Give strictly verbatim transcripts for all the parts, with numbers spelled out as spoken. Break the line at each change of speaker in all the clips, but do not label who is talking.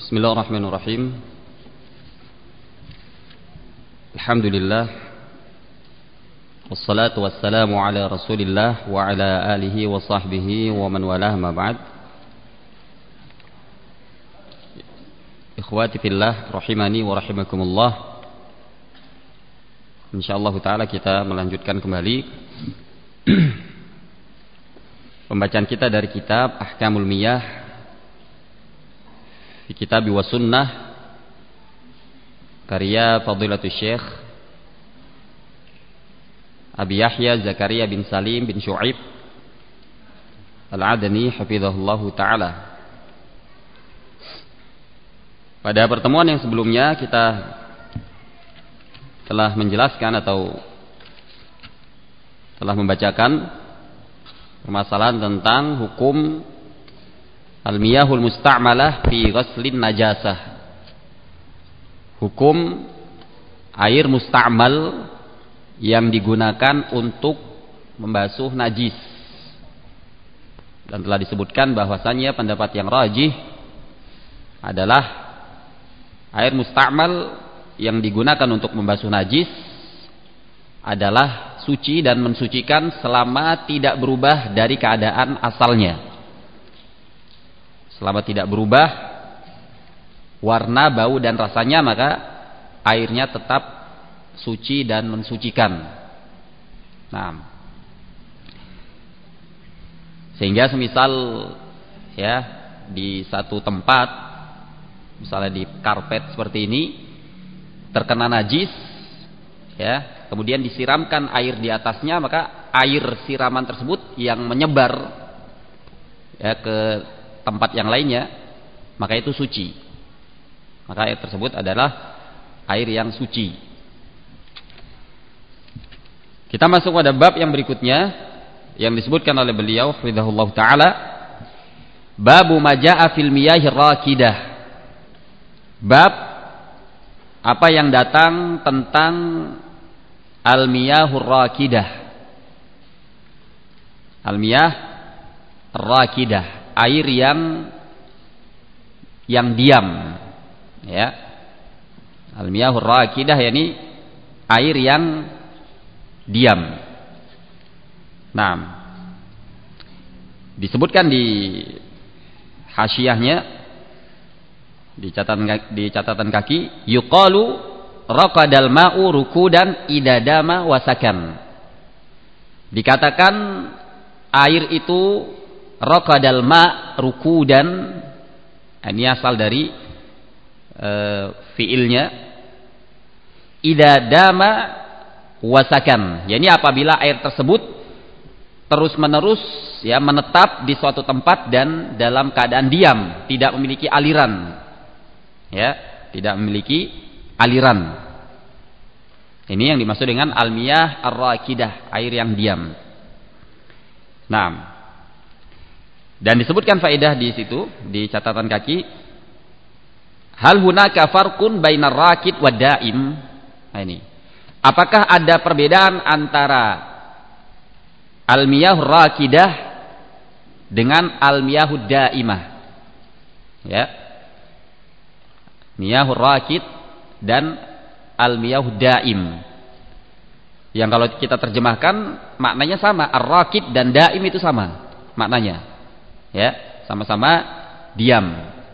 Bismillahirrahmanirrahim. Alhamdulillah. Wassalatu wassalamu ala Rasulillah wa ala alihi wa sahbihi wa man walah, ma ba'd. Ikhwati fillah rahimani wa rahimakumullah. Insyaallah taala kita melanjutkan kembali pembacaan kita dari kitab Ahkamul Miyah di kitab wa sunnah karya Fadilatul Syekh Abi Yahya Zakaria bin Salim bin Syu'ib Al-Adani hafizahullahu ta'ala. Pada pertemuan yang sebelumnya kita telah menjelaskan atau telah membacakan permasalahan tentang hukum al-miyahul musta'malah fi ghuslin najasah. Hukum air musta'mal yang digunakan untuk membasuh najis. Dan telah disebutkan bahwasannya pendapat yang rajih adalah air musta'mal yang digunakan untuk membasuh najis adalah suci dan mensucikan selama tidak berubah dari keadaan asalnya. Selama tidak berubah warna, bau dan rasanya, maka airnya tetap suci dan mensucikan. Nah, sehingga semisal ya di satu tempat, misalnya di karpet seperti ini, terkena najis, ya, kemudian disiramkan air di atasnya, maka air siraman tersebut yang menyebar ya ke tempat yang lainnya, maka itu suci. Maka air tersebut adalah air yang suci. Kita masuk pada bab yang berikutnya yang disebutkan oleh beliau hafizahullah taala, babu majaa fil miyahir rakidah. Bab apa yang datang tentang al-miyahur rakidah. Al-miyah rakidah, air yang yang diam, ya. Al-miyahur rakidah yakni air yang diam. Nah, disebutkan di hasyiahnya, di catatan di catatan kaki, yuqalu raqadal ma'u rukudan idadama wasakan. Dikatakan air itu raqadal ma' rukudan, ini asal dari e, fiilnya idadama wasakan, yakni apabila air tersebut terus menerus ya menetap di suatu tempat dan dalam keadaan diam, tidak memiliki aliran, ya, tidak memiliki aliran. Ini yang dimaksud dengan al-miyah ar-rakidah, air yang diam. Nah, dan disebutkan faedah di situ di catatan kaki, hal hunaka farqun bainar rakid wad daim. Nah, ini, apakah ada perbedaan antara al-miyahur rakidah dengan al-miyahud daimah? Ya. Miyahur rakid dan al-miyahud daim. Yang kalau kita terjemahkan maknanya sama, ar-rakid dan daim itu sama maknanya. Ya, sama-sama diam.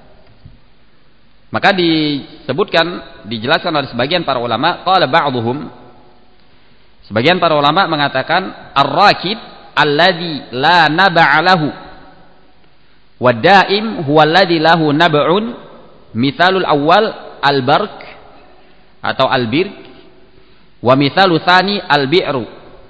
Maka disebutkan, dijelaskan oleh sebagian para ulama, qala ba'dhum, sebagian para ulama mengatakan ar-rakid alladzi la nab'a lahu wa daim huwa alladzi lahu nab'un, mithalul awwal al-bark atau al-birk wa mithalu tsani al-bi'ru.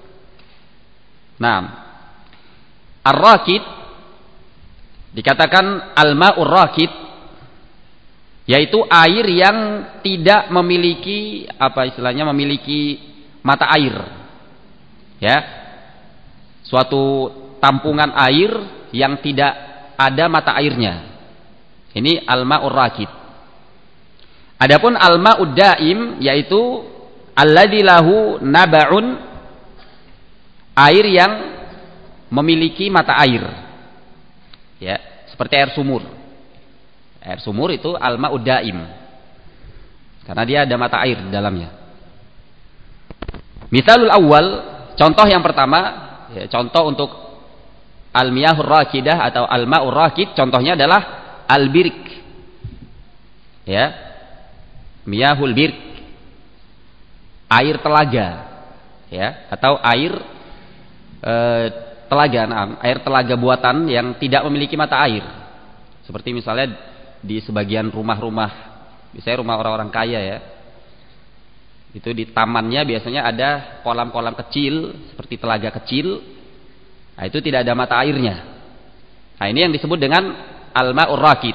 Nah, ar-rakid dikatakan al-ma'ur rakid, yaitu air yang tidak memiliki apa istilahnya memiliki mata air, ya, suatu tampungan air yang tidak ada mata airnya. Ini al-ma'ur rakid. Adapun al-ma'ud daim yaitu alladzi lahu naba'un, air yang memiliki mata air, ya, seperti air sumur. Air sumur itu al-ma'ud daim. Karena dia ada mata air di dalamnya. Misalul awal, contoh yang pertama, ya, contoh untuk al-miyahur rakidah atau al-ma'ur rakid, contohnya adalah al-birik. Ya. Miyahul birik. Air telaga. Ya, atau air e, telaga, nah, air telaga buatan yang tidak memiliki mata air. Seperti misalnya di sebagian rumah-rumah, misalnya rumah orang-orang kaya ya, itu di tamannya biasanya ada kolam-kolam kecil seperti telaga kecil. Nah, itu tidak ada mata airnya. Nah, ini yang disebut dengan al-ma'ur rakid.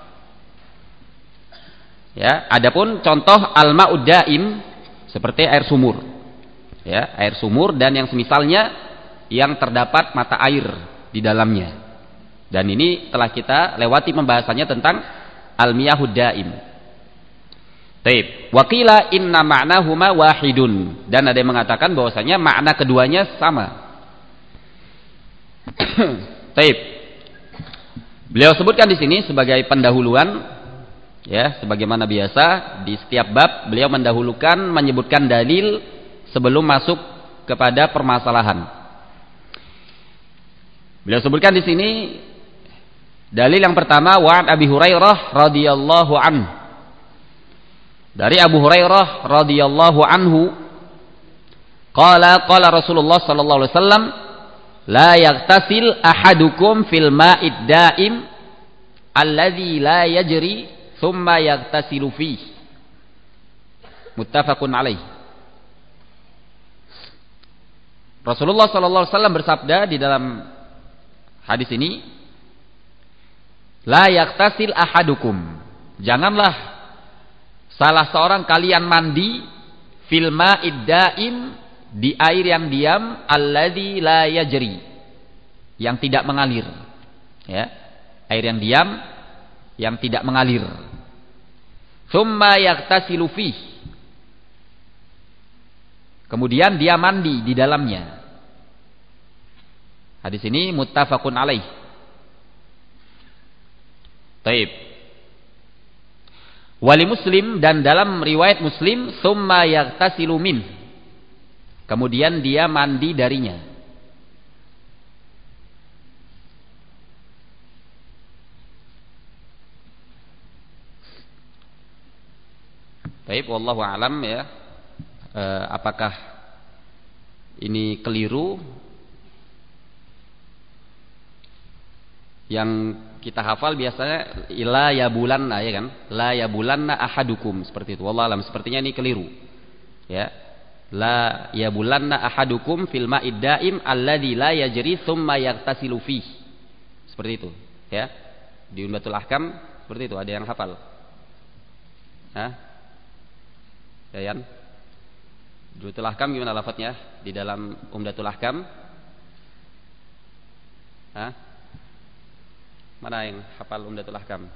Ya, adapun contoh al-ma'ud daim seperti air sumur. Ya, air sumur dan yang semisalnya yang terdapat mata air di dalamnya. Dan ini telah kita lewati pembahasannya tentang al-miyahud daim. Taib. Waqila inna ma'nahuma wahidun, dan ada yang mengatakan bahwasanya makna keduanya sama. Taib. Beliau sebutkan di sini sebagai pendahuluan, ya, sebagaimana biasa di setiap bab beliau mendahulukan menyebutkan dalil sebelum masuk kepada permasalahan. Beliau sebutkan di sini dalil yang pertama, wa Abi Hurairah radhiyallahu anhu. Dari Abu Hurairah radhiyallahu anhu, qala qala Rasulullah sallallahu alaihi wasallam, la yaghtasil ahadukum fil ma'id daim alladzi la yajri thumma yaghtasilu fihi. Muttafaqun alaih. Rasulullah sallallahu alaihi wasallam bersabda di dalam hadis ini, la yaghtasil ahadukum, janganlah salah seorang kalian mandi fil ma'id daim, di air yang diam, alladzi la yajri, yang tidak mengalir. Ya, air yang diam yang tidak mengalir. Tsumma yaghtasilu fihi, kemudian dia mandi di dalamnya. Hadis ini muttafaqun alaih. Taib. Wali Muslim, dan dalam riwayat Muslim, tsumma yaghtasilu min, kemudian dia mandi darinya. Baik, wallahu alam ya. E, apakah ini keliru? Yang kita hafal biasanya la yabulanna, ya kan? La yabulanna ahadukum, seperti itu. Wallahu alam, sepertinya ini keliru. Ya. La yabulanna ahadukum fil ma'id daim alladzi la yajri tsumma yaghtasilu fihi. Seperti itu, ya. Di Umdatul Ahkam seperti itu, ada yang hafal. Hah? Yayan? Umdatul Ahkam gimana lafadznya di dalam Umdatul Ahkam? Hah? Mana yang hafal Umdatul Ahkam?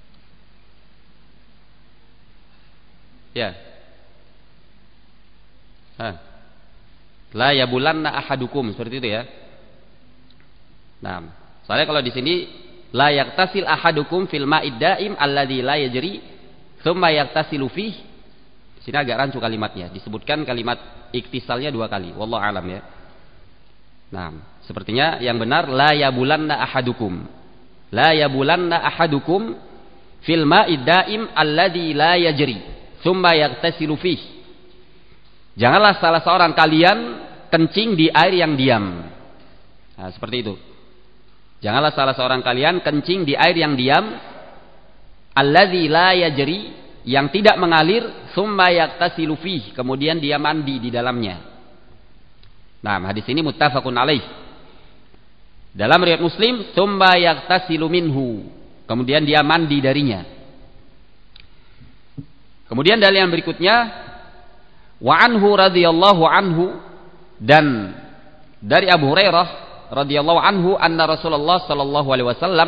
Ya. Hah. La yabulanna ahadukum, seperti itu ya. Nah, soalnya kalau di sini la yaktasil ahadukum fil ma'id daim alladzi la yajri tsumma yaktasilu fihi. Di sini agak rancu kalimatnya, disebutkan kalimat iktisalnya dua kali. Wallahu alam ya. Nah, sepertinya yang benar la yabulanna ahadukum. La yabulanna ahadukum fil ma'id daim alladzi la yajri tsumma yaghtasilu fihi. Janganlah salah seorang kalian kencing di air yang diam. Nah, seperti itu. Janganlah salah seorang kalian kencing di air yang diam, alladzi la yajri, yang tidak mengalir, tsumma yaghtasilu fihi, kemudian dia mandi di dalamnya. Nah, hadis ini muttafaqun alaih. Dalam riwayat Muslim, tsumma yaghtasilu minhu, kemudian dia mandi darinya. Kemudian dalil yang berikutnya, wa anhu radhiyallahu anhu, dan dari Abu Hurairah radhiyallahu anhu, anna Rasulullah sallallahu alaihi wasallam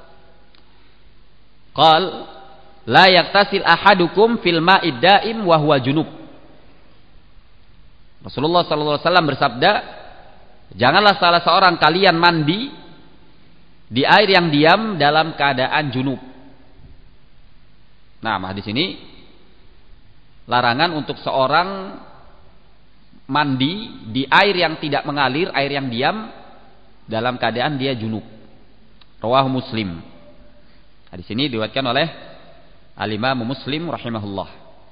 qal la yaktasil ahadukum fil ma'id daim wa huwa junub. Rasulullah sallallahu alaihi wasallam bersabda, janganlah salah seorang kalian mandi di air yang diam dalam keadaan junub. Nah, hadis ini larangan untuk seorang mandi di air yang tidak mengalir, air yang diam dalam keadaan dia junub. Rawahu Muslim. Hadis ini diriwayatkan oleh Al-Imam Muslim rahimahullah.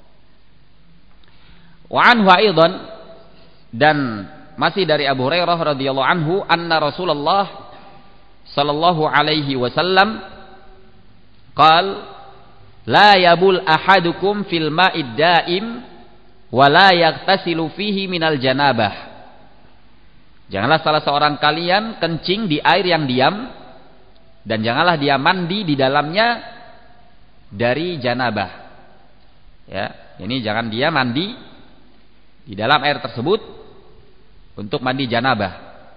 Wa anhu aidan, dan masih dari Abu Hurairah radhiyallahu anhu, anna Rasulullah sallallahu alaihi wasallam qala la yabul ahadukum fil ma'id daim wa la yaghtasilu fihi minal janabah. Janganlah salah seorang kalian kencing di air yang diam, dan janganlah dia mandi di dalamnya dari janabah. Ya, ini jangan dia mandi di dalam air tersebut untuk mandi janabah.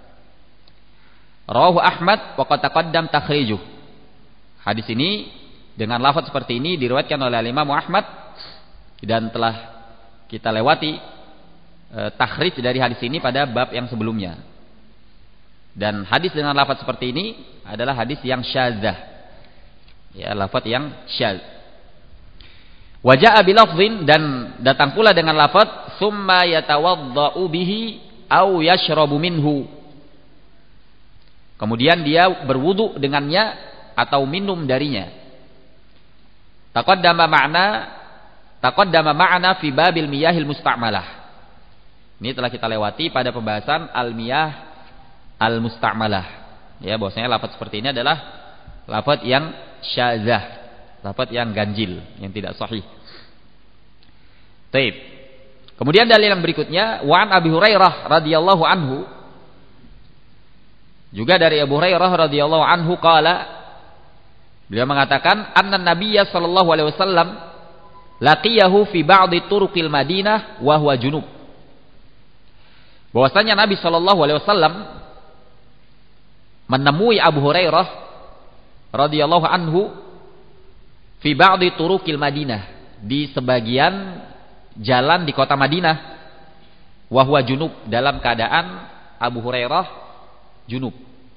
Rawahu Ahmad wa qad taqaddam takhrijuh. Hadis ini dengan lafaz seperti ini diriwayatkan oleh Imam Ahmad dan telah kita lewati e, takhrij dari hadis ini pada bab yang sebelumnya. Dan hadis dengan lafaz seperti ini adalah hadis yang syadzah. Ya, lafaz yang syadz. Wa jaa bi lafdhin, dan datang pula dengan lafaz summa yatawaddau bihi au yashrabu minhu. Kemudian dia berwudu dengannya atau minum darinya. Taqaddama ma'na taqaddama ma'na fi babil miyahil musta'malah. Ini telah kita lewati pada pembahasan al-miyah al-musta'malah. Ya, bahwasanya lafaz seperti ini adalah lafaz yang syadzah, lafaz yang ganjil, yang tidak sahih. Baik. Kemudian dalil yang berikutnya, wa an Abi Hurairah radhiyallahu anhu, juga dari Abu Hurairah radhiyallahu anhu qala, beliau mengatakan anna Nabiyya sallallahu alaihi wasallam laqiyahu fi ba'di turuqil Madinah wa huwa junub. Bahwasanya Nabi sallallahu alaihi wasallam menemui Abu Hurairah radhiyallahu anhu fi ba'di turuqil Madinah, di sebagian jalan di kota Madinah, wa huwa junub, dalam keadaan Abu Hurairah junub.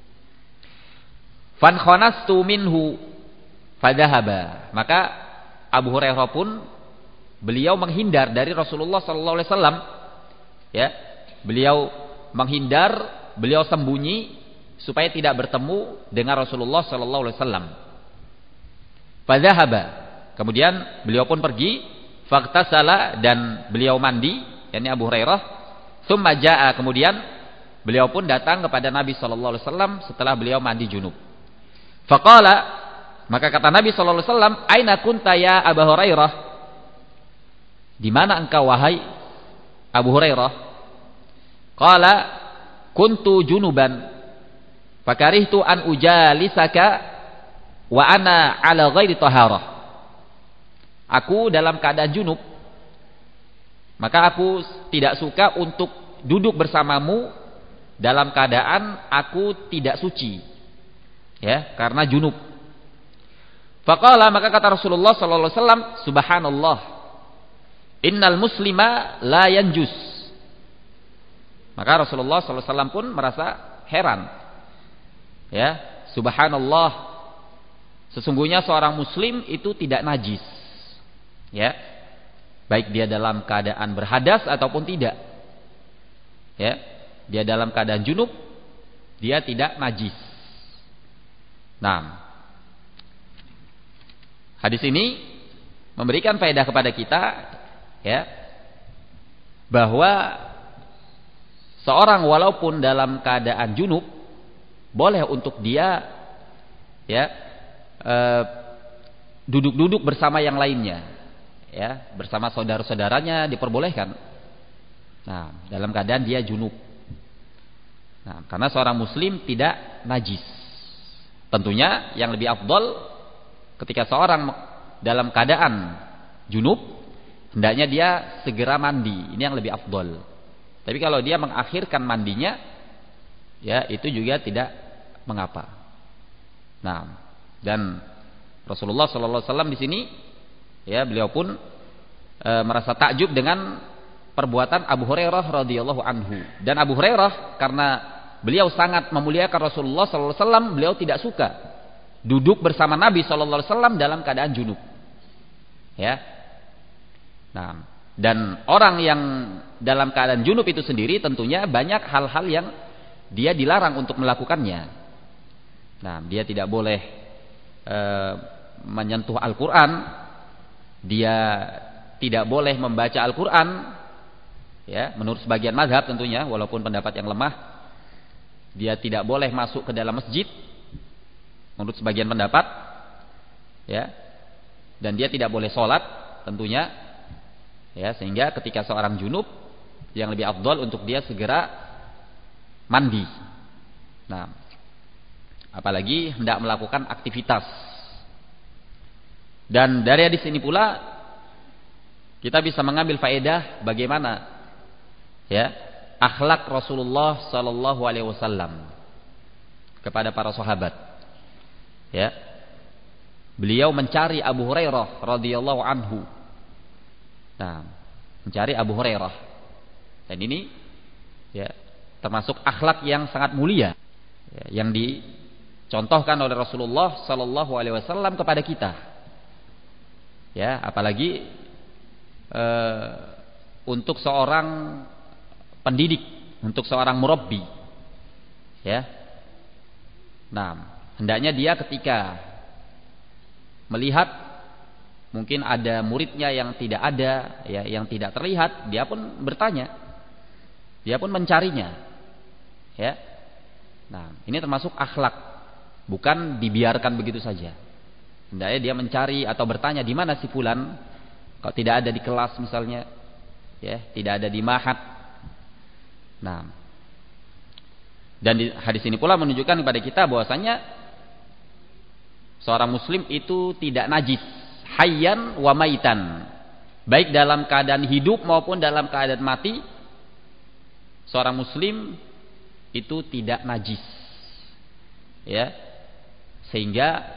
Fan khanastu minhu fadhahaba, maka Abu Hurairah pun beliau menghindar dari Rasulullah sallallahu alaihi wasallam, ya, beliau menghindar, beliau sembunyi supaya tidak bertemu dengan Rasulullah sallallahu alaihi wasallam. Fadhahaba, kemudian beliau pun pergi, faghtasala, dan beliau mandi, yakni Abu Hurairah. Tsumma jaa, kemudian beliau pun datang kepada Nabi sallallahu alaihi wasallam setelah beliau mandi junub. Faqala, maka kata Nabi sallallahu alaihi wasallam, aina kunta ya Abu Hurairah? Di mana engkau wahai Abu Hurairah? Qala kuntu junuban fakarihtu an ujalisaka wa ana ala ghairi taharah. Aku dalam keadaan junub, maka aku tidak suka untuk duduk bersamamu dalam keadaan aku tidak suci, ya, karena junub. Faqala, maka kata Rasulullah sallallahu alaihi wasallam, subhanallah, innal muslima la yanjus. Maka Rasulullah sallallahu alaihi wasallam pun merasa heran, ya, subhanallah, sesungguhnya seorang muslim itu tidak najis, ya, baik dia dalam keadaan berhadas ataupun tidak, ya, dia dalam keadaan junub, dia tidak najis. Nah, hadis ini memberikan faedah kepada kita, ya, bahwa seorang walaupun dalam keadaan junub boleh untuk dia, ya, e, duduk-duduk bersama yang lainnya, ya, bersama saudara-saudaranya diperbolehkan. Nah, dalam keadaan dia junub. Nah, karena seorang muslim tidak najis. Tentunya yang lebih afdal ketika seorang dalam keadaan junub, hendaknya dia segera mandi. Ini yang lebih afdal. Tapi kalau dia mengakhirkan mandinya, ya, itu juga tidak mengapa. Nah, dan Rasulullah sallallahu alaihi wasallam di sini, ya, beliau pun e, merasa takjub dengan perbuatan Abu Hurairah radhiyallahu anhu. Dan Abu Hurairah, karena beliau sangat memuliakan Rasulullah sallallahu alaihi wasallam, beliau tidak suka duduk bersama Nabi sallallahu alaihi wasallam dalam keadaan junub. Ya. Nah, dan orang yang dalam keadaan junub itu sendiri tentunya banyak hal-hal yang dia dilarang untuk melakukannya. Nah, dia tidak boleh e, menyentuh Al-Quran, dia tidak boleh membaca Al-Quran, ya, menurut sebagian mazhab tentunya, walaupun pendapat yang lemah. Dia tidak boleh masuk ke dalam masjid, menurut sebagian pendapat, ya, dan dia tidak boleh sholat tentunya, ya, sehingga ketika seorang junub yang lebih afdal untuk dia segera mandi. Nah, apalagi hendak melakukan aktivitas. Dan dari hadis ini pula kita bisa mengambil faedah bagaimana, ya, akhlak Rasulullah sallallahu alaihi wasallam kepada para sahabat. Ya. Beliau mencari Abu Hurairah radhiyallahu anhu. Nah, mencari Abu Hurairah. Dan ini, ya, termasuk akhlak yang sangat mulia, ya, yang dicontohkan oleh Rasulullah sallallahu alaihi wasallam kepada kita. Ya, apalagi e, untuk seorang pendidik, untuk seorang murabbi. Ya. Nah, hendaknya dia ketika melihat mungkin ada muridnya yang tidak ada, ya, yang tidak terlihat, dia pun bertanya, dia pun mencarinya, ya. Nah, ini termasuk akhlak, bukan dibiarkan begitu saja. Hendaknya dia mencari atau bertanya, di mana si fulan? Kalau tidak ada di kelas misalnya, ya, tidak ada di ma'had. Nah, dan di hadis ini pula menunjukkan kepada kita bahwasanya seorang muslim itu tidak najis, hayyan wa maitan, baik dalam keadaan hidup maupun dalam keadaan mati. Seorang muslim itu tidak najis, ya, sehingga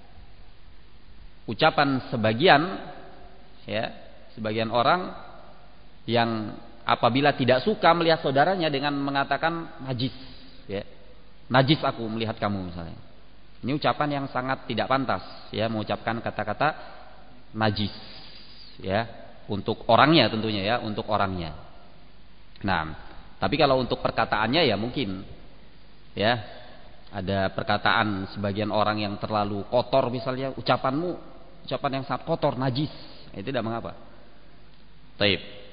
ucapan sebagian, ya, sebagian orang yang apabila tidak suka melihat saudaranya dengan mengatakan najis, ya, najis aku melihat kamu misalnya. Ini ucapan yang sangat tidak pantas, ya, mengucapkan kata-kata najis, ya, untuk orangnya tentunya, ya, untuk orangnya. Nah, tapi kalau untuk perkataannya ya mungkin, ya, ada perkataan sebagian orang yang terlalu kotor misalnya, ucapanmu ucapan yang sangat kotor, najis, itu tidak mengapa. Taib.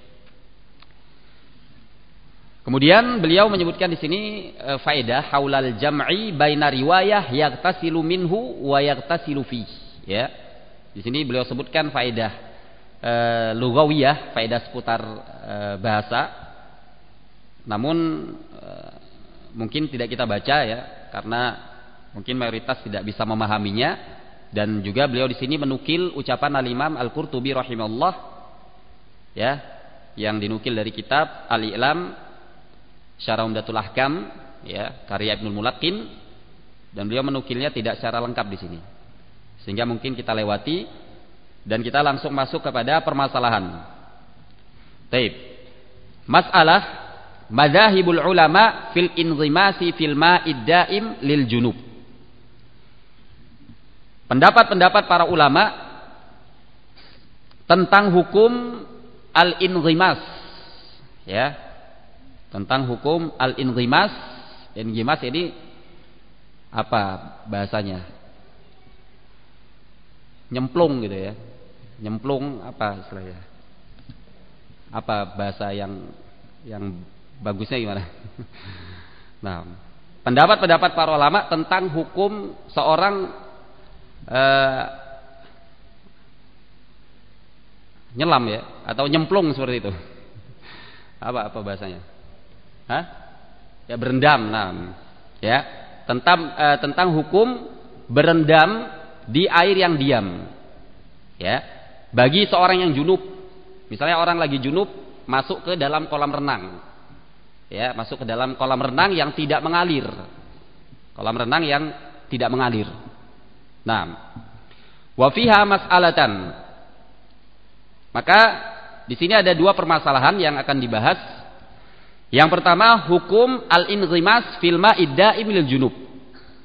Kemudian beliau menyebutkan di sini e, faedah haulal jam'i baina riwayah yaghtasilu minhu wa yaghtasilu fi. Ya. Di sini beliau sebutkan faedah e, lugawiyah, faedah seputar e, bahasa. Namun e, mungkin tidak kita baca, ya, karena mungkin mayoritas tidak bisa memahaminya. Dan juga beliau di sini menukil ucapan Al-Imam Al-Qurtubi rahimahullah, ya, yang dinukil dari kitab Al-I'lam Syarah Umdatul Ahkam, ya, karya Ibnul Mulaqqin, dan beliau menukilnya tidak secara lengkap di sini. Sehingga mungkin kita lewati dan kita langsung masuk kepada permasalahan. Taib. Masalah madzahibul ulama fil inzimasi fil ma'id daim lil junub. Pendapat-pendapat para ulama tentang hukum al-inzimas, ya, tentang hukum al-inzimas. Inzimas ini apa bahasanya? Nyemplung gitu, ya, nyemplung apa istilahnya? Apa bahasa yang yang bagusnya gimana? Nah, pendapat-pendapat para ulama tentang hukum seorang Uh, nyelam, ya, atau nyemplung seperti itu. Apa apa bahasanya? Hah? Ya, berendam. Nah, ya, tentang uh, tentang hukum berendam di air yang diam. Ya, bagi seorang yang junub. Misalnya orang lagi junub masuk ke dalam kolam renang. Ya, masuk ke dalam kolam renang yang tidak mengalir. Kolam renang yang tidak mengalir. Nah, wa fiha mas'alatan. Maka di sini ada dua permasalahan yang akan dibahas. Yang pertama, hukum al-inzimas fil ma'id da'im lil junub.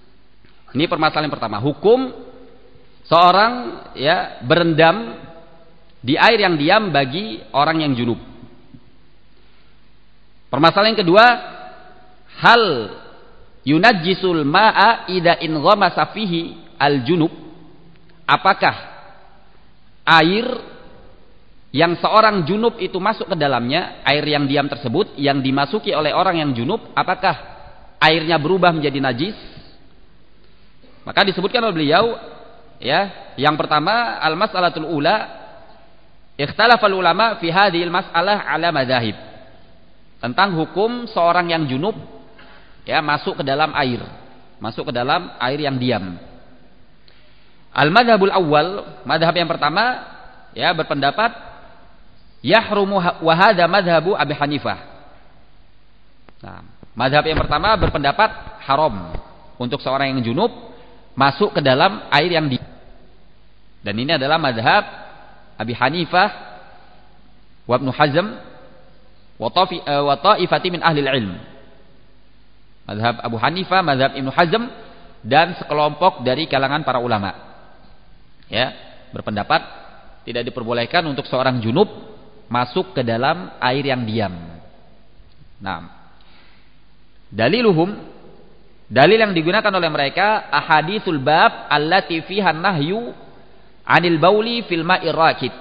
Ini permasalahan yang pertama, hukum seorang, ya, berendam di air yang diam bagi orang yang junub. Permasalahan yang kedua, hal yunajjisul ma'a idza in ghamasa fihi al-junub, apakah air yang seorang junub itu masuk ke dalamnya, air yang diam tersebut yang dimasuki oleh orang yang junub, apakah airnya berubah menjadi najis? Maka disebutkan oleh beliau, ya, yang pertama, al-mas'alatul ula, ikhtalafa ulama fi hadhil mas'alah ala madzahib, tentang hukum seorang yang junub, ya, masuk ke dalam air, masuk ke dalam air yang diam. Al-madhabul awal, madhab yang pertama, ya, berpendapat yahrumu wa hadza madhabu Abi Hanifah. Nah, madhab yang pertama berpendapat haram untuk seorang yang junub masuk ke dalam air yang diam. Dan ini adalah madhab Abi Hanifah wa Ibnu Hazm wa ta'ifati min ahli ilm. Madhab Abu Hanifah, madhab Ibnu Hazm, dan sekelompok dari kalangan para ulama, ya, berpendapat tidak diperbolehkan untuk seorang junub masuk ke dalam air yang diam. Nah, daliluhum, dalil yang digunakan oleh mereka, ahaditsul bab allati fiha nahyu anil bauli fil ma'ir rakid.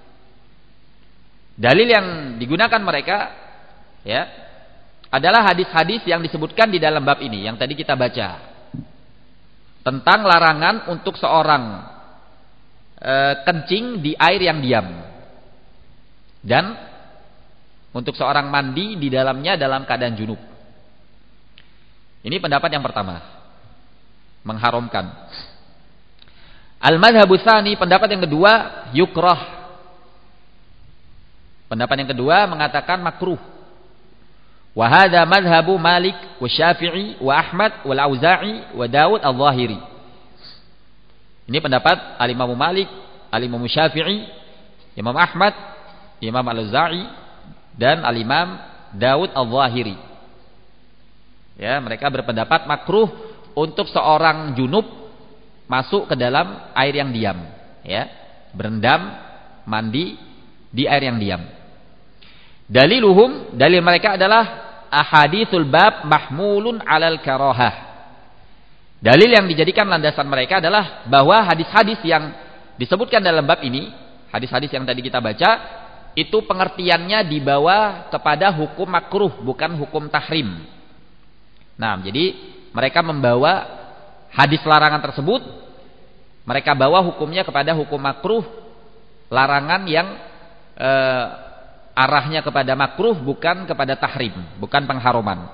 Dalil yang digunakan mereka, ya, adalah hadis-hadis yang disebutkan di dalam bab ini yang tadi kita baca, tentang larangan untuk seorang e, kencing di air yang diam, dan untuk seorang mandi di dalamnya dalam keadaan junub. Ini pendapat yang pertama, mengharamkan. Al-madhabu tsani, pendapat yang kedua, yukrah. Pendapat yang kedua mengatakan makruh. Wa hadza madhabu Malik wa Syafi'i wa Ahmad wal Auza'i wa Daud al-Zahiri. Ini pendapat al-Imam Malik, al-Imam Syafi'i, Imam Ahmad, Imam al-Auza'i, dan al-Imam Daud al-Zahiri. Ya, mereka berpendapat makruh untuk seorang junub masuk ke dalam air yang diam, ya, berendam, mandi di air yang diam. Daliluhum, dalil mereka adalah ahaditsul bab mahmulun alal karahah. Dalil yang dijadikan landasan mereka adalah bahwa hadis-hadis yang disebutkan dalam bab ini, hadis-hadis yang tadi kita baca, itu pengertiannya dibawa kepada hukum makruh, bukan hukum tahrim. Nah, jadi mereka membawa hadis larangan tersebut, mereka bawa hukumnya kepada hukum makruh, larangan yang eh, arahnya kepada makruh, bukan kepada tahrim, bukan pengharuman.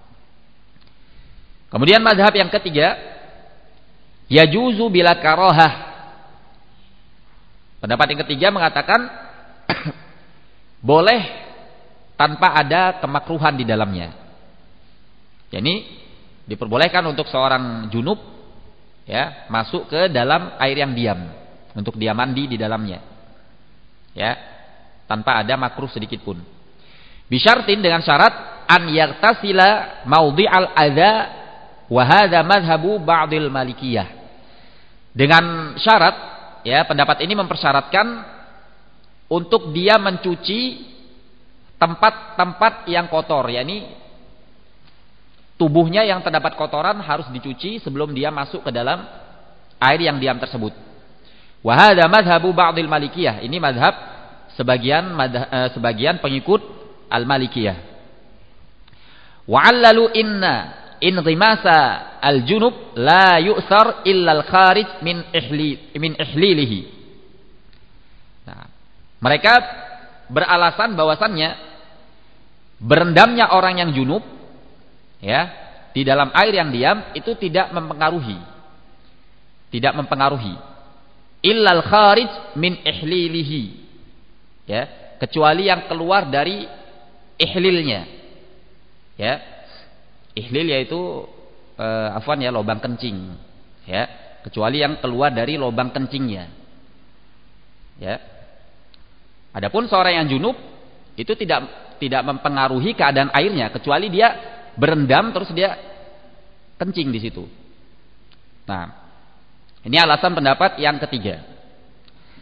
Kemudian mazhab yang ketiga, yajuzu bila karahah. Pendapat yang ketiga mengatakan boleh tanpa ada kemakruhan di dalamnya. Yani diperbolehkan untuk seorang junub, ya, masuk ke dalam air yang diam untuk dia mandi di dalamnya, ya, tanpa ada makruh sedikit pun. Bisyartin, dengan syarat an yartasila maudhi'al adza wa hadza madhhabu ba'dil malikiyah. Dengan syarat, ya, pendapat ini mempersyaratkan untuk dia mencuci tempat-tempat yang kotor, yakni tubuhnya yang terdapat kotoran harus dicuci sebelum dia masuk ke dalam air yang diam tersebut. Wa hadza madhhabu ba'dil malikiyah. Ini madhab sebagian madhab, eh, sebagian pengikut al-Malikiyah. Wa 'allalu inna in ghimasa al-junub la yu'thar illa al-kharij min ihli min ihlilihi. Nah, mereka beralasan bahwasannya berendamnya orang yang junub, ya, di dalam air yang diam itu tidak mempengaruhi, tidak mempengaruhi illal kharij min ihlilihi, ya, kecuali yang keluar dari ihlilnya, ya. Ihlil yaitu e, afwan ya, lubang kencing, ya, kecuali yang keluar dari lubang kencingnya, ya. Adapun seorang yang junub itu tidak tidak mempengaruhi keadaan airnya, kecuali dia berendam terus dia kencing di situ. Nah, ini alasan pendapat yang ketiga.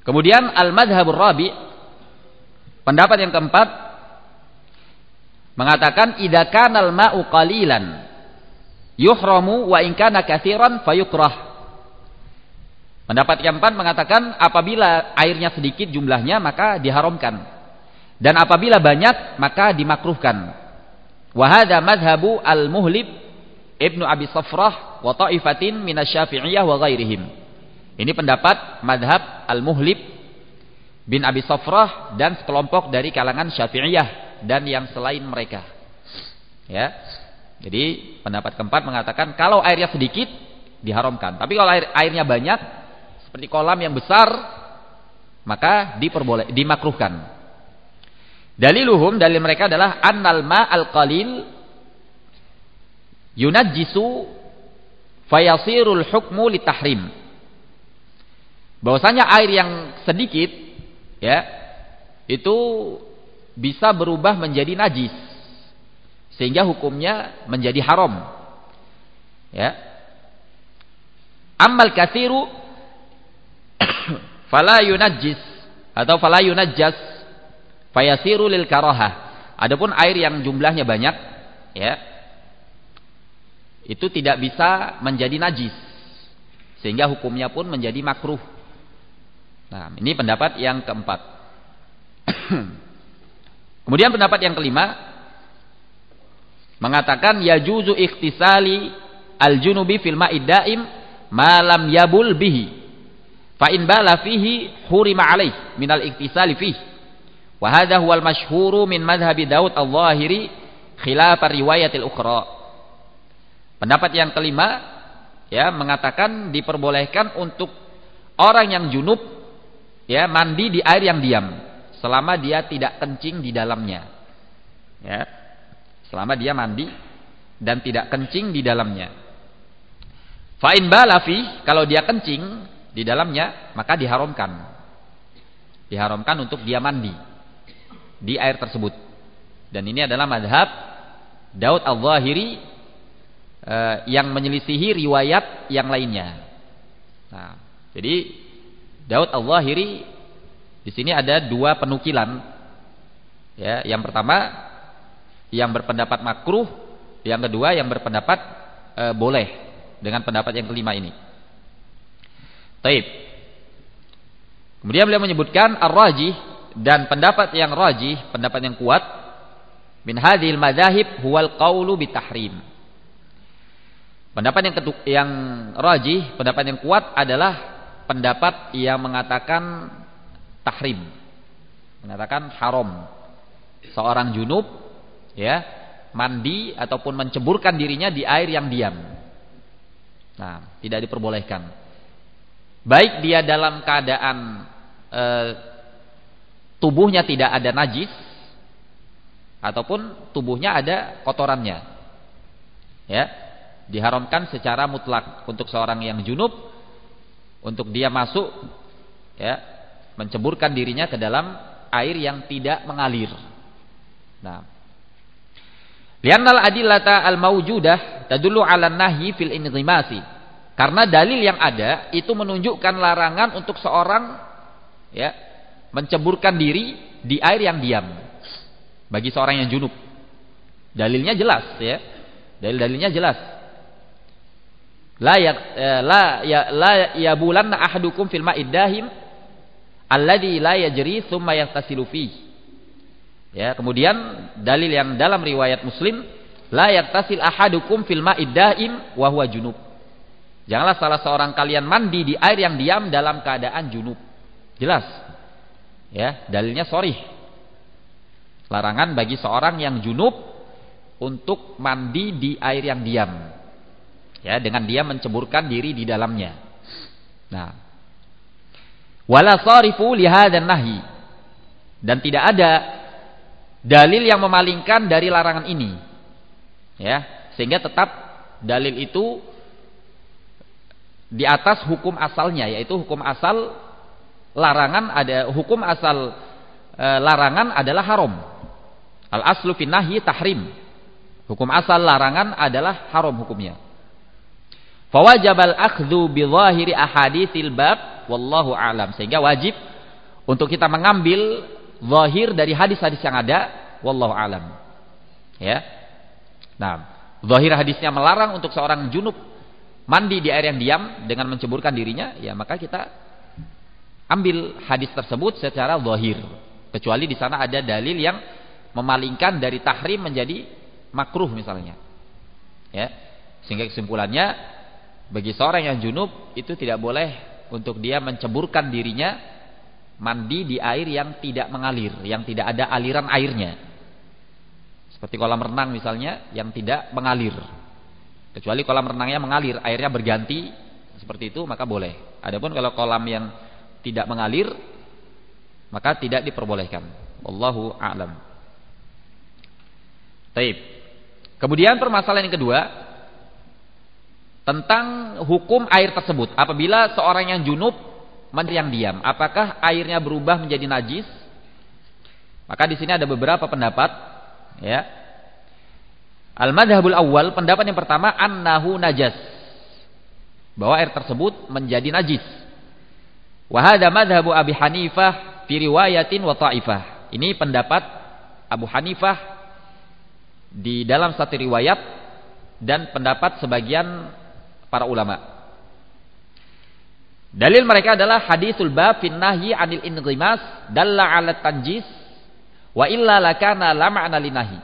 Kemudian al-madhhabur rabi', pendapat yang keempat, mengatakan idza kana al-ma'u qalilan yuhramu wa in kana katsiran fayukrah. Pendapat yang keempat mengatakan apabila airnya sedikit jumlahnya maka diharamkan, dan apabila banyak maka dimakruhkan. Wa hadza madhhabu al-Muhlib Ibnu Abi Safrah wa ta'ifatin minasy-Syafi'iyah wa ghairihim. Ini pendapat madhab al-Muhlib bin Abi Safrah dan sekelompok dari kalangan Syafi'iyah dan yang selain mereka. Ya. Jadi pendapat keempat mengatakan kalau airnya sedikit diharamkan, tapi kalau air, airnya banyak seperti kolam yang besar maka diperboleh, dimakruhkan. Daliluhum, dalil mereka adalah annal ma'al qalil yunajjisu fayasirul hukmu litahrim. Bahwasanya air yang sedikit ya itu bisa berubah menjadi najis sehingga hukumnya menjadi haram. Ya. Ammal katsiru fala yunajjis atau fala yunajjas fayasiru lil karahah. Adapun air yang jumlahnya banyak ya itu tidak bisa menjadi najis sehingga hukumnya pun menjadi makruh. Nah, ini pendapat yang keempat. Kemudian pendapat yang kelima mengatakan yajuzu ikhtisali al-junubi fil ma'id daim ma lam yabul bihi. Fa in bala fihi hurima alaih minal iktisali fihi. Wa hadha huwal masyhuru min madhhabi Daud al-Zahiri khilaf riwayatil ukhra. Pendapat yang kelima ya mengatakan diperbolehkan untuk orang yang junub ya mandi di air yang diam selama dia tidak kencing di dalamnya. Ya. Selama dia mandi dan tidak kencing di dalamnya. Fa in bala fihi, kalau dia kencing di dalamnya maka diharamkan. Diharamkan untuk dia mandi di air tersebut. Dan ini adalah madhab Daud al-Zahiri eh, yang menyelisihi riwayat yang lainnya. Nah, jadi Daud al-Zahiri di sini ada dua penukilan. Ya, yang pertama yang berpendapat makruh, yang kedua yang berpendapat eh, boleh dengan pendapat yang kelima ini. Taib. Kemudian beliau menyebutkan ar-rajih, dan pendapat yang rajih, pendapat yang kuat min hadhil madzahib huwal qaulu bitahrim. Pendapat yang ketu, yang rajih, pendapat yang kuat adalah pendapat yang mengatakan tahrim, mengatakan haram seorang junub ya mandi ataupun menceburkan dirinya di air yang diam. Nah, tidak diperbolehkan. Baik dia dalam keadaan e, tubuhnya tidak ada najis ataupun tubuhnya ada kotorannya. Ya, diharamkan secara mutlak untuk seorang yang junub untuk dia masuk ya menceburkan dirinya ke dalam air yang tidak mengalir. Nah, li'annal adillata al-mawjudah tadullu 'ala an-nahyi fil inghimasi. Karena dalil yang ada itu menunjukkan larangan untuk seorang ya menceburkan diri di air yang diam bagi seorang yang junub. Dalilnya jelas ya. Dalil-dalilnya jelas. La ya la ya la yabulanna ahadukum fil ma'id dahim alladzi la yajri tsumma yaghtasilu fihi. Ya, kemudian dalil yang dalam riwayat Muslim, la yaghtasil ahadukum fil ma'id daim wa huwa junub. Janganlah salah seorang kalian mandi di air yang diam dalam keadaan junub. Jelas. Ya, dalilnya sharih. Larangan bagi seorang yang junub untuk mandi di air yang diam. Ya, dengan dia menceburkan diri di dalamnya. Nah, wala sarifu li hadzal nahyi. Dan tidak ada dalil yang memalingkan dari larangan ini. Ya, sehingga tetap dalil itu di atas hukum asalnya, yaitu hukum asal larangan ada hukum asal e, larangan adalah haram. Al aslu fin nahyi tahrim. Hukum asal larangan adalah haram hukumnya. Fawajabal akhdhu bi dhahiri ahaditsil bab wallahu a'lam. Sehingga wajib untuk kita mengambil zahir dari hadis-hadis yang ada, wallahu alam. Ya. Nah, zahir hadisnya melarang untuk seorang junub mandi di air yang diam dengan menceburkan dirinya, ya maka kita ambil hadis tersebut secara zahir. Kecuali di sana ada dalil yang memalingkan dari tahrim menjadi makruh misalnya. Ya. Sehingga kesimpulannya bagi seorang yang junub itu tidak boleh untuk dia menceburkan dirinya mandi di air yang tidak mengalir, yang tidak ada aliran airnya. Seperti kolam renang misalnya yang tidak mengalir. Kecuali kolam renangnya mengalir, airnya berganti seperti itu maka boleh. Adapun kalau kolam yang tidak mengalir maka tidak diperbolehkan. Wallahu a'lam. Baik. Kemudian permasalahan yang kedua tentang hukum air tersebut. Apabila seorang yang junub mandi yang diam, apakah airnya berubah menjadi najis? Maka di sini ada beberapa pendapat, ya. Al-madhhabul awal, pendapat yang pertama annahu najas. Bahwa air tersebut menjadi najis. Wa hadza madhhabu Abi Hanifah fi riwayatin wa ta'ifah. Ini pendapat Abu Hanifah di dalam satu riwayat dan pendapat sebagian para ulama. Dalil mereka adalah hadisul bab fin nahyi 'anil inghimas dalla 'ala tanjis wa illa lakana la ma'na linahi.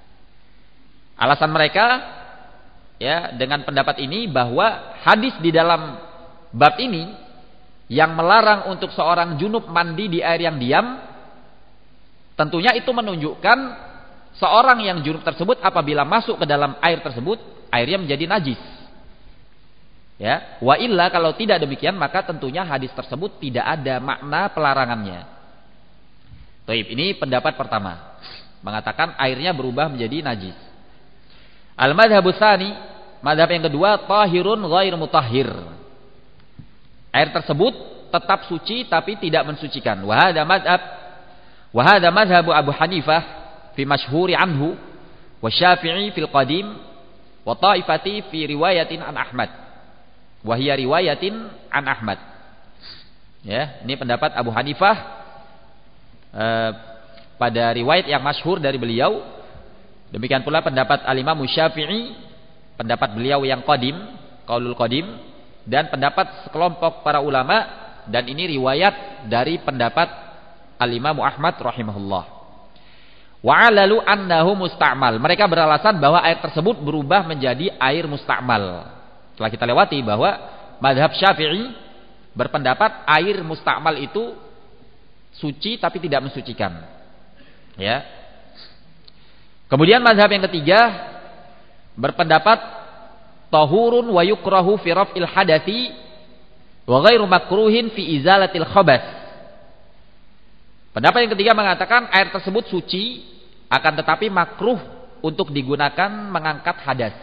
Alasan mereka ya dengan pendapat ini bahwa hadis di dalam bab ini yang melarang untuk seorang junub mandi di air yang diam, tentunya itu menunjukkan seorang yang junub tersebut apabila masuk ke dalam air tersebut, airnya menjadi najis. Ya, wa illa kalau tidak demikian maka tentunya hadis tersebut tidak ada makna pelarangannya. Baik, ini pendapat pertama, mengatakan airnya berubah menjadi najis. Al-madhhabus tsani, madhab yang kedua, tahirun ghair mutahhir. Air tersebut tetap suci tapi tidak mensucikan. Wa hadza madhab wa hadza madhhabu Abu Hanifah fi masyhuri anhu wa Syafi'i fil qadim wa ta'ifati fi riwayatin an Ahmad. Wa hiya riwayatin an Ahmad. Ya, ini pendapat Abu Hanifah eh, pada riwayat yang masyhur dari beliau. Demikian pula pendapat Al-Imam Syafi'i, pendapat beliau yang qadim, qaulul qadim, dan pendapat sekelompok para ulama, dan ini riwayat dari pendapat Al-Imam Ahmad rahimahullah. Wa 'alalu annahu musta'mal. Mereka beralasan bahwa air tersebut berubah menjadi air musta'mal. Setelah kita lewati bahwa mazhab Syafi'i berpendapat air musta'mal itu suci tapi tidak mensucikan. Ya. Kemudian mazhab yang ketiga berpendapat tahurun wa yukrahu fi raf'il hadathi wa ghairu makruhin fi izalatil khabas. Pendapat yang ketiga mengatakan air tersebut suci akan tetapi makruh untuk digunakan mengangkat hadas.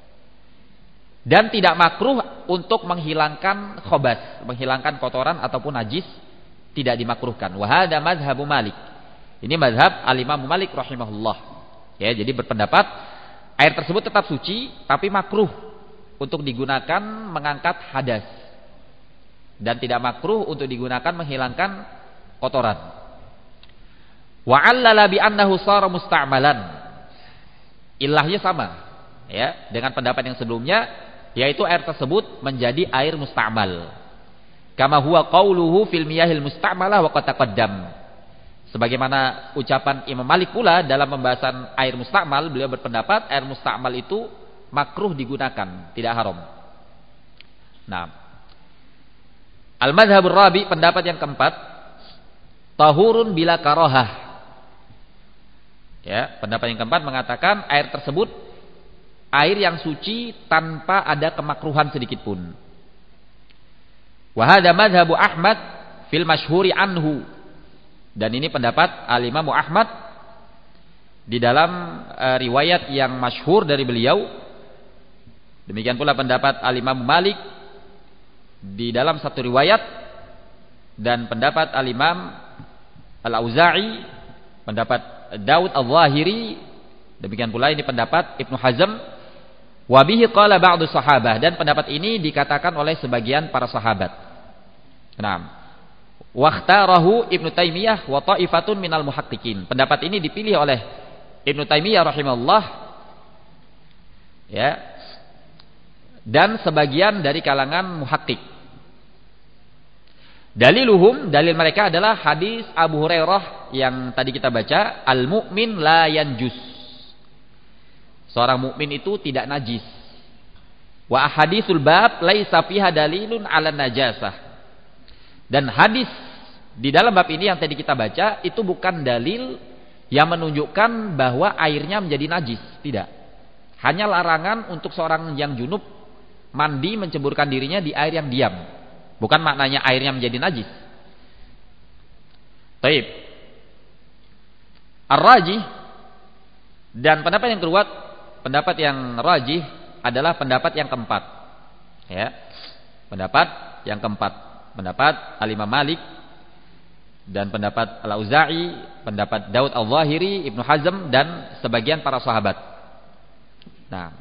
Dan tidak makruh untuk menghilangkan khabas, menghilangkan kotoran ataupun najis, tidak dimakruhkan. Wa hadza mazhabu Malik. Ini mazhab Al-Imam Malik rahimahullah. Ya, jadi berpendapat air tersebut tetap suci tapi makruh untuk digunakan mengangkat hadas dan tidak makruh untuk digunakan menghilangkan kotoran. Wa 'allala bi annahu shara musta'malan. Ilahnya sama ya dengan pendapat yang sebelumnya, yaitu air tersebut menjadi air musta'mal. Kama huwa qauluhu fil miyahil musta'malah wa qad taqaddam. Sebagaimana ucapan Imam Malik pula dalam pembahasan air musta'mal, beliau berpendapat air musta'mal itu makruh digunakan, tidak haram. Nah, al-madhhabur rabi, pendapat yang keempat, tahurun bila karohah. Ya, pendapat yang keempat mengatakan air tersebut air yang suci tanpa ada kemakruhan sedikit pun. Wa hadza madhhabu Ahmad fil masyhuri anhu. Dan ini pendapat Al-Imam Ahmad di dalam uh, riwayat yang masyhur dari beliau. Demikian pula pendapat Al-Imam Malik di dalam satu riwayat, dan pendapat Al-Imam Al-Auza'i, pendapat Daud Al-Zahiri, demikian pula ini pendapat Ibnu Hazm. Wa bihi qala ba'du sahabah, dan pendapat ini dikatakan oleh sebagian para sahabat. Nah, Wakhtarahu Ibnu Taimiyah wa ta'ifatun minal muhaqqiqin. Pendapat ini dipilih oleh Ibnu Taimiyah rahimahullah, ya, dan sebagian dari kalangan muhaqqiq. Daliluhum, dalil mereka adalah hadis Abu Hurairah yang tadi kita baca, al-mu'min la yanjus. Seorang mukmin itu tidak najis. Wa ahaditsul bab laisa fiha dalilun 'ala najasah. Dan hadis di dalam bab ini yang tadi kita baca itu bukan dalil yang menunjukkan bahwa airnya menjadi najis, tidak. Hanya larangan untuk seorang yang junub mandi menceburkan dirinya di air yang diam. Bukan maknanya airnya menjadi najis. Baik. Ar-rajih, dan pendapat yang keluar, pendapat yang rajih adalah pendapat yang keempat. Ya. Pendapat yang keempat. Pendapat Al-Imam Malik dan pendapat Al-Auza'i, pendapat Daud Al-Zahiri, Ibnu Hazm dan sebagian para sahabat. Nah,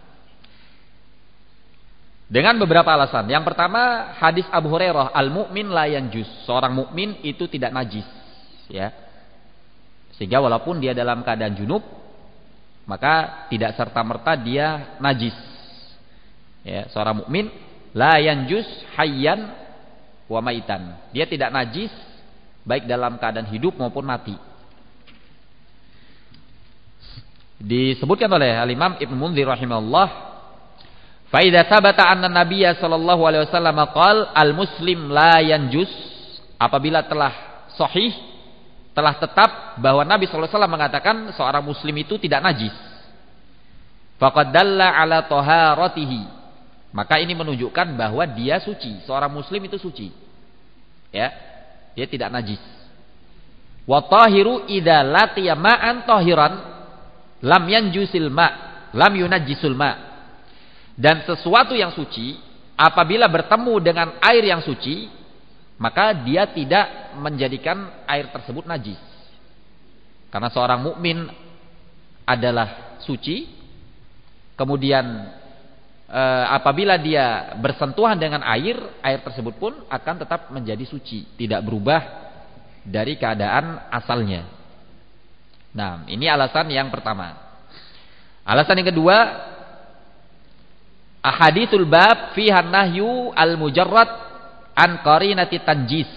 dengan beberapa alasan. Yang pertama, hadis Abu Hurairah, al-mu'min la yanjus. Seorang mukmin itu tidak najis, ya. Sehingga walaupun dia dalam keadaan junub, maka tidak serta-merta dia najis. Ya, seorang mukmin la yanjus hayyan wa maitan. Dia tidak najis baik dalam keadaan hidup maupun mati. Disebutkan oleh Al-Imam Ibnu Munzir rahimahullah, fa idza sabata anna nabiyya sallallahu alaihi wasallam qala al-muslim la yanjus, apabila telah sahih, telah tetap bahwa Nabi sallallahu alaihi wasallam mengatakan seorang muslim itu tidak najis, faqad dalla ala taharatihi, maka ini menunjukkan bahwa dia suci. Seorang muslim itu suci, ya, dia tidak najis. Wa tahiru idza latiya ma'an tahiran lam yanjusil ma, lam yunajjisul ma. Dan sesuatu yang suci apabila bertemu dengan air yang suci, maka dia tidak menjadikan air tersebut najis. Karena seorang mukmin adalah suci, kemudian E, apabila dia bersentuhan dengan air, air tersebut pun akan tetap menjadi suci, tidak berubah dari keadaan asalnya. Nah, ini alasan yang pertama. Alasan yang kedua, ahaditsul bab fiha nahyu al-mujarrad an qarinati tanjis.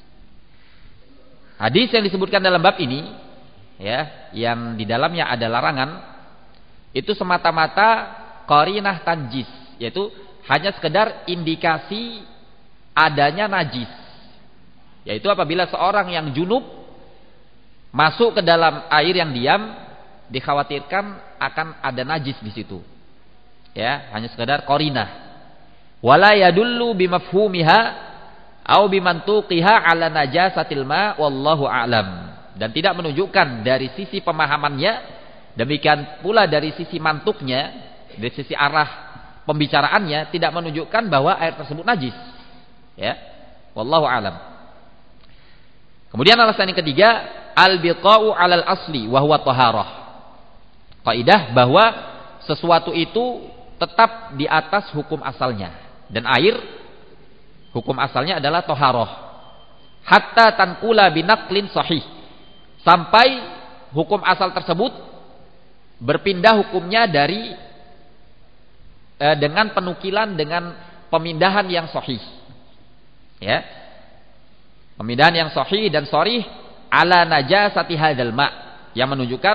Hadis yang disebutkan dalam bab ini, ya, yang di dalamnya ada larangan, itu semata-mata qarinah tanjis, yaitu hanya sekedar indikasi adanya najis. Yaitu apabila seorang yang junub masuk ke dalam air yang diam, dikhawatirkan akan ada najis di situ. Ya, hanya sekedar qarinah. Wala yadullu bimafhumiha au bimantuqiha ala najasatil ma wallahu a'lam. Dan tidak menunjukkan dari sisi pemahamannya, demikian pula dari sisi mantuknya, dari sisi arah pembicaraannya, tidak menunjukkan bahwa air tersebut najis. Ya, wallahu alam. Kemudian alasan yang ketiga, al-biqa'u 'alal asli wa huwa taharah. Kaidah bahwa sesuatu itu tetap di atas hukum asalnya, dan air hukum asalnya adalah taharah. Hatta tanqula binaqlin sahih, sampai hukum asal tersebut berpindah hukumnya dari dengan penukilan, dengan pemindahan yang sahih, ya, pemindahan yang sahih dan sharih ala najasati hadzal ma, yang menunjukkan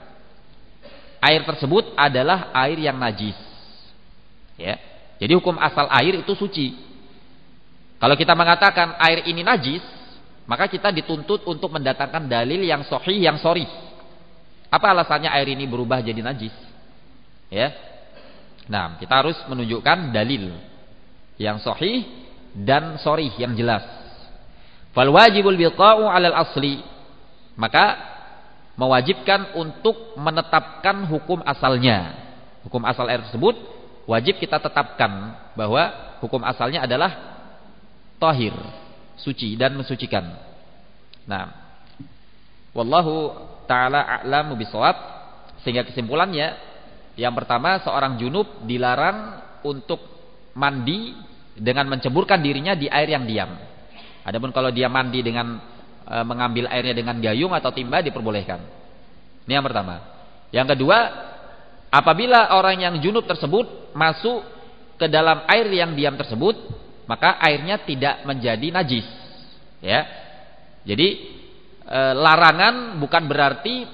air tersebut adalah air yang najis, ya. Jadi hukum asal air itu suci. Kalau kita mengatakan air ini najis, maka kita dituntut untuk mendatangkan dalil yang sahih, yang sharih. Apa alasannya air ini berubah jadi najis? Ya. Nah, kita harus menunjukkan dalil yang sahih dan sharih yang jelas. Fal wajibul biqa'u 'alal asli, maka mewajibkan untuk menetapkan hukum asalnya. Hukum asal air tersebut wajib kita tetapkan bahwa hukum asalnya adalah tahir, suci dan mensucikan. Nah, wallahu taala a'lamu bishawab. Sehingga kesimpulannya, yang pertama, seorang junub dilarang untuk mandi dengan menceburkan dirinya di air yang diam. Adapun kalau dia mandi dengan e, mengambil airnya dengan gayung atau timba diperbolehkan. Ini yang pertama. Yang kedua, apabila orang yang junub tersebut masuk ke dalam air yang diam tersebut, maka airnya tidak menjadi najis. Ya. Jadi e, larangan bukan berarti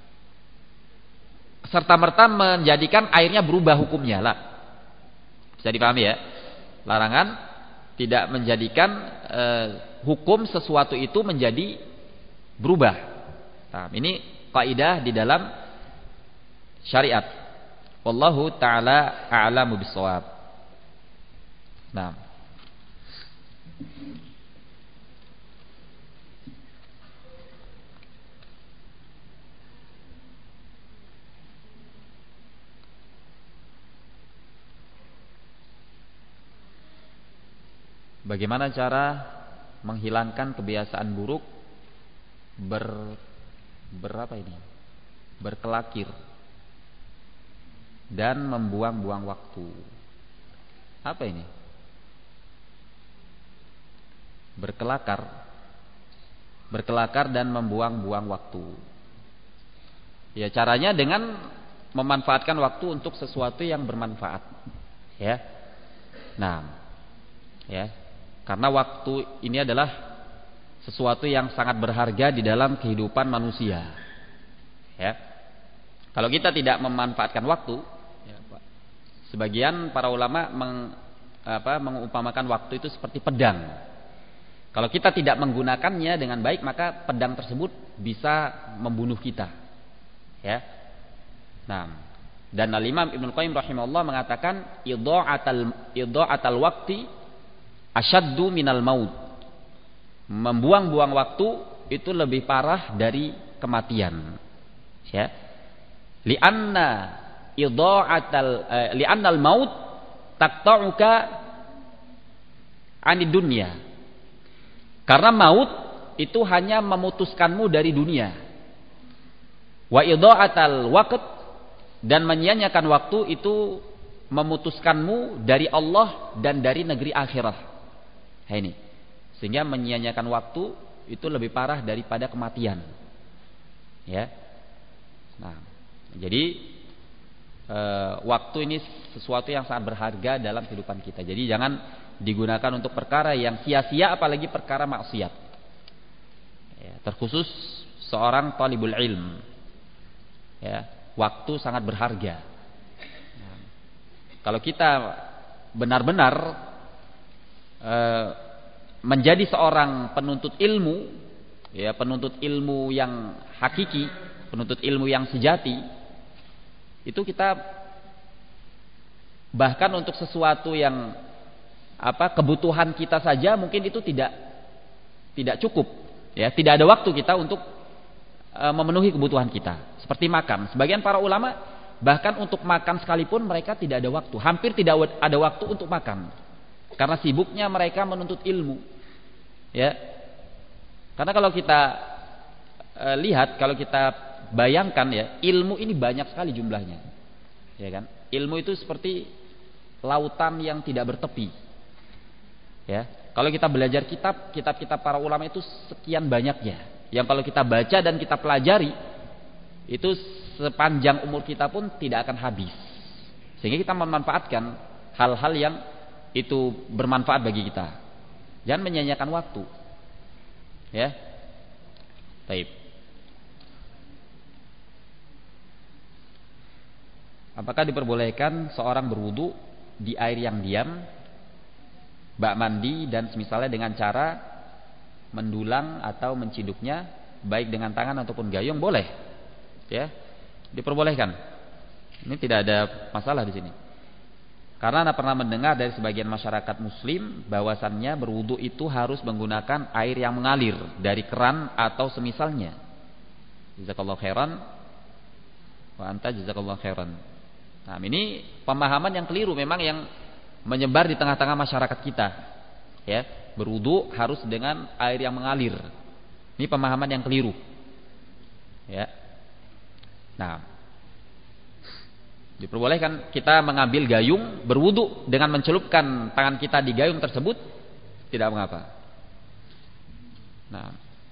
serta-merta menjadikan airnya berubah hukumnya lah. Bisa dipahami ya? Larangan tidak menjadikan e, hukum sesuatu itu menjadi berubah. Nah, ini kaidah di dalam syariat. Wallahu taala a'lamu bissawab. Nah. Bagaimana cara menghilangkan kebiasaan buruk ber berapa ini? Berkelakir dan membuang-buang waktu. Apa ini? Berkelakar. Berkelakar dan membuang-buang waktu. Ya, caranya dengan memanfaatkan waktu untuk sesuatu yang bermanfaat. Ya. Nah, ya. Karena waktu ini adalah sesuatu yang sangat berharga di dalam kehidupan manusia. Ya. Kalau kita tidak memanfaatkan waktu, ya, Pak. Sebagian para ulama meng, apa, mengumpamakan waktu itu seperti pedang. Kalau kita tidak menggunakannya dengan baik, maka pedang tersebut bisa membunuh kita. Ya. Nah, dan Al-Imam Ibnu Qayyim rahimahullah mengatakan idha'atal idha'atal waqti asyaddu minal maut. Membuang-buang waktu itu lebih parah dari kematian. Ya. Li'anna idha'atal eh, li'annal maut taqta'uka 'anid dunya. Karena maut itu hanya memutuskanmu dari dunia. Wa idha'atal waqt, dan menyia-nyiakan waktu itu memutuskanmu dari Allah dan dari negeri akhirat. Nah, ini. Sehingga menyia-nyiakan waktu itu lebih parah daripada kematian. Ya. Nah, jadi e, waktu ini sesuatu yang sangat berharga dalam kehidupan kita. Jadi jangan digunakan untuk perkara yang sia-sia, apalagi perkara maksiat. Ya, terkhusus seorang talibul ilm. Ya, waktu sangat berharga. Nah, kalau kita benar-benar e, menjadi seorang penuntut ilmu, ya, penuntut ilmu yang hakiki, penuntut ilmu yang sejati, itu kita bahkan untuk sesuatu yang apa kebutuhan kita saja mungkin itu tidak tidak cukup, ya, tidak ada waktu kita untuk e, memenuhi kebutuhan kita. Seperti makan, sebagian para ulama bahkan untuk makan sekalipun mereka tidak ada waktu, hampir tidak ada waktu untuk makan. Karena sibuknya mereka menuntut ilmu, ya. Karena kalau kita e, lihat, kalau kita bayangkan, ya, ilmu ini banyak sekali jumlahnya, ya kan? Ilmu itu seperti lautan yang tidak bertepi, ya. Kalau kita belajar kitab, kitab-kitab para ulama itu sekian banyaknya, yang kalau kita baca dan kita pelajari, itu sepanjang umur kita pun tidak akan habis. Sehingga kita memanfaatkan hal-hal yang itu bermanfaat bagi kita. Jangan menyia-nyiakan waktu. Ya. Baik. Apakah diperbolehkan seorang berwudu di air yang diam, bak mandi dan semisalnya dengan cara mendulang atau menciduknya baik dengan tangan ataupun gayung? Boleh. Ya. Diperbolehkan. Ini tidak ada masalah di sini. Karena Anda pernah mendengar dari sebagian masyarakat muslim bahwasannya berwudu itu harus menggunakan air yang mengalir dari keran atau semisalnya. Jazakallahu khairan wa anta jazakallahu khairan. Nah, ini pemahaman yang keliru memang yang menyebar di tengah-tengah masyarakat kita. Ya, berwudu harus dengan air yang mengalir. Ini pemahaman yang keliru. Ya. Nah, diperbolehkan kita mengambil gayung, berwudu dengan mencelupkan tangan kita di gayung tersebut, tidak mengapa. Nah,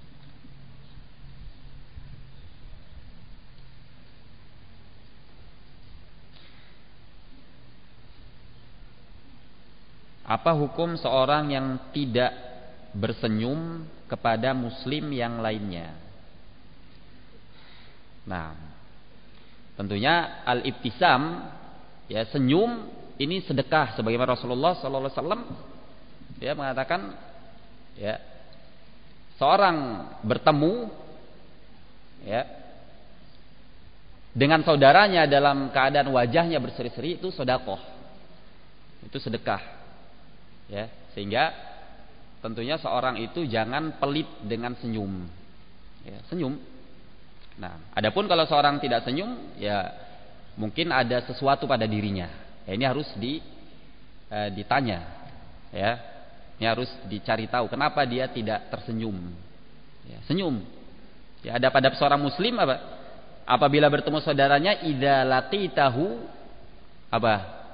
apa hukum seorang yang tidak bersenyum kepada muslim yang lainnya? Nah, tentunya al-ibtisam, ya, senyum ini sedekah, sebagaimana Rasulullah sallallahu alaihi wasallam ya mengatakan, ya, seorang bertemu ya dengan saudaranya dalam keadaan wajahnya berseri-seri, itu sedekah, itu sedekah, ya, sehingga tentunya seorang itu jangan pelit dengan senyum, ya, senyum. Nah, adapun kalau seorang tidak senyum, ya mungkin ada sesuatu pada dirinya. Ya, ini harus di, e, ditanya, ya, ini harus dicari tahu kenapa dia tidak tersenyum. Ya, senyum. Ya, adab-adab seorang muslim apa? Apabila bertemu saudaranya, idza laqitahu apa?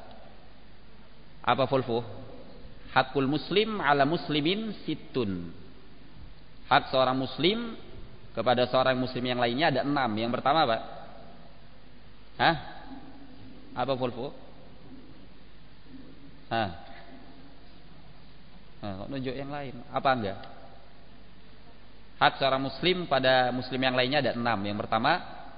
Apa fulfu? Hakul muslim ala muslimin situn. Hak seorang muslim kepada seorang muslim yang lainnya ada enam. Yang pertama apa? Hah? Apa fulfu? Hah? Nah, kok nunjuk yang lain? Apa enggak? Hak seorang muslim pada muslim yang lainnya ada enam. Yang pertama,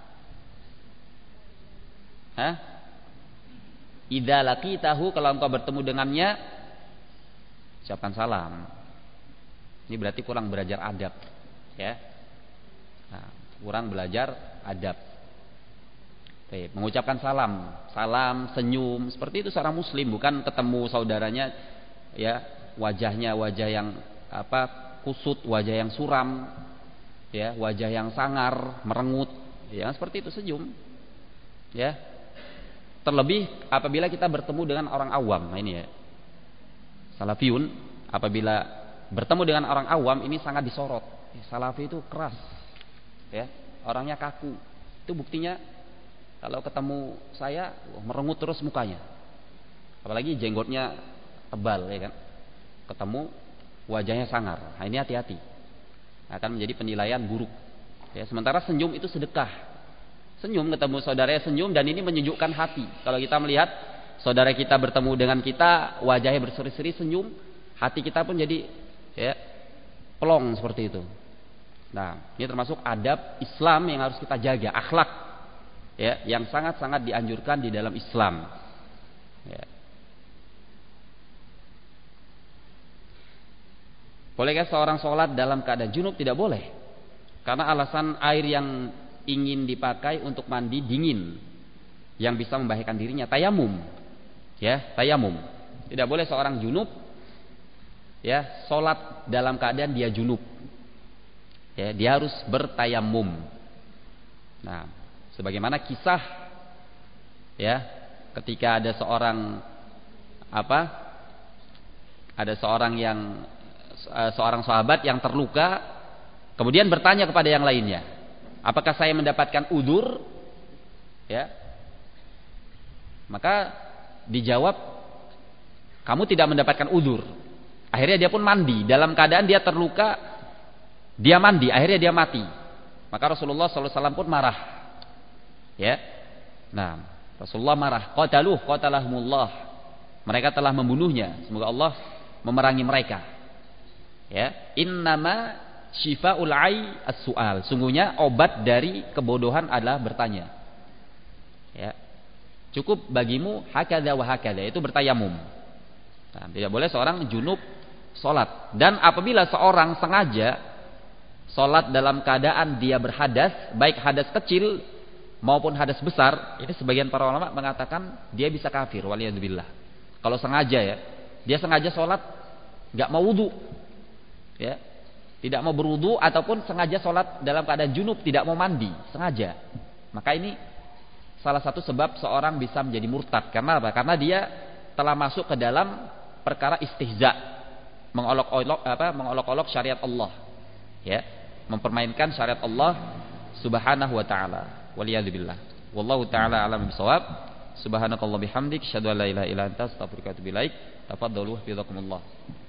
hah? Idza laqitahu, kalau engkau bertemu dengannya, ucapkan salam. Ini berarti kurang belajar adab, ya. Nah, kurang belajar adab. Oke, mengucapkan salam, salam, senyum, seperti itu seorang muslim, bukan ketemu saudaranya, ya, wajahnya wajah yang apa, kusut, wajah yang suram, ya, wajah yang sangar, merengut, ya, seperti itu senyum, ya. Terlebih apabila kita bertemu dengan orang awam, nah ini ya, salafiyun apabila bertemu dengan orang awam ini sangat disorot. Salafi itu keras, ya, orangnya kaku. Itu buktinya kalau ketemu saya merengut terus mukanya, apalagi jenggotnya tebal, ya kan. Ketemu wajahnya sangar, nah ini hati-hati, akan menjadi penilaian buruk, ya. Sementara senyum itu sedekah. Senyum, ketemu saudaranya senyum, dan ini menyejukkan hati. Kalau kita melihat saudara kita bertemu dengan kita, wajahnya berseri-seri senyum, hati kita pun jadi, ya, pelong seperti itu. Nah, ini termasuk adab Islam yang harus kita jaga, akhlak, ya, yang sangat-sangat dianjurkan di dalam Islam, ya. Bolehkah seorang sholat dalam keadaan junub? Tidak boleh, karena alasan air yang ingin dipakai untuk mandi dingin yang bisa membahayakan dirinya, tayamum, ya, tayamum. Tidak boleh seorang junub, ya, sholat dalam keadaan dia junub, ya, dia harus bertayamum. Nah, sebagaimana kisah, ya, ketika ada seorang apa, ada seorang yang seorang sahabat yang terluka, kemudian bertanya kepada yang lainnya, apakah saya mendapatkan udzur? Ya. Maka dijawab, kamu tidak mendapatkan udzur. Akhirnya dia pun mandi dalam keadaan dia terluka, dia mandi, akhirnya dia mati. Maka Rasulullah sallallahu alaihi wasallam pun marah. Ya. Nah, Rasulullah marah, qataluh qatalahumullah. Mereka telah membunuhnya, semoga Allah memerangi mereka. Ya, innama Syifaul ai as-su'al. Sungguhnya obat dari kebodohan adalah bertanya. Ya. Cukup bagimu hakadha wa hakadha, itu bertayamum. Nah, tidak boleh seorang junub salat. Dan apabila seorang sengaja salat dalam keadaan dia berhadas, baik hadas kecil maupun hadas besar, ini sebagian para ulama mengatakan dia bisa kafir, waliyadzubillah. Kalau sengaja, ya, dia sengaja salat enggak mau wudu, ya, tidak mau berwudu, ataupun sengaja sholat dalam keadaan junub, tidak mau mandi, sengaja. Maka ini salah satu sebab seorang bisa menjadi murtad. Karena apa? Karena dia telah masuk ke dalam perkara istihza, mengolok-olok apa? Mengolok-olok syariat Allah, ya, mempermainkan syariat Allah Subhanahu wa taala. Waliyadzubillah. Wallahu taala alam bisawab. Subhanakallah bihamdik, asyhadu an la ilaha illa anta, astaghfiruka wa atubu ilaik. Tafadhalu hafizakumullah.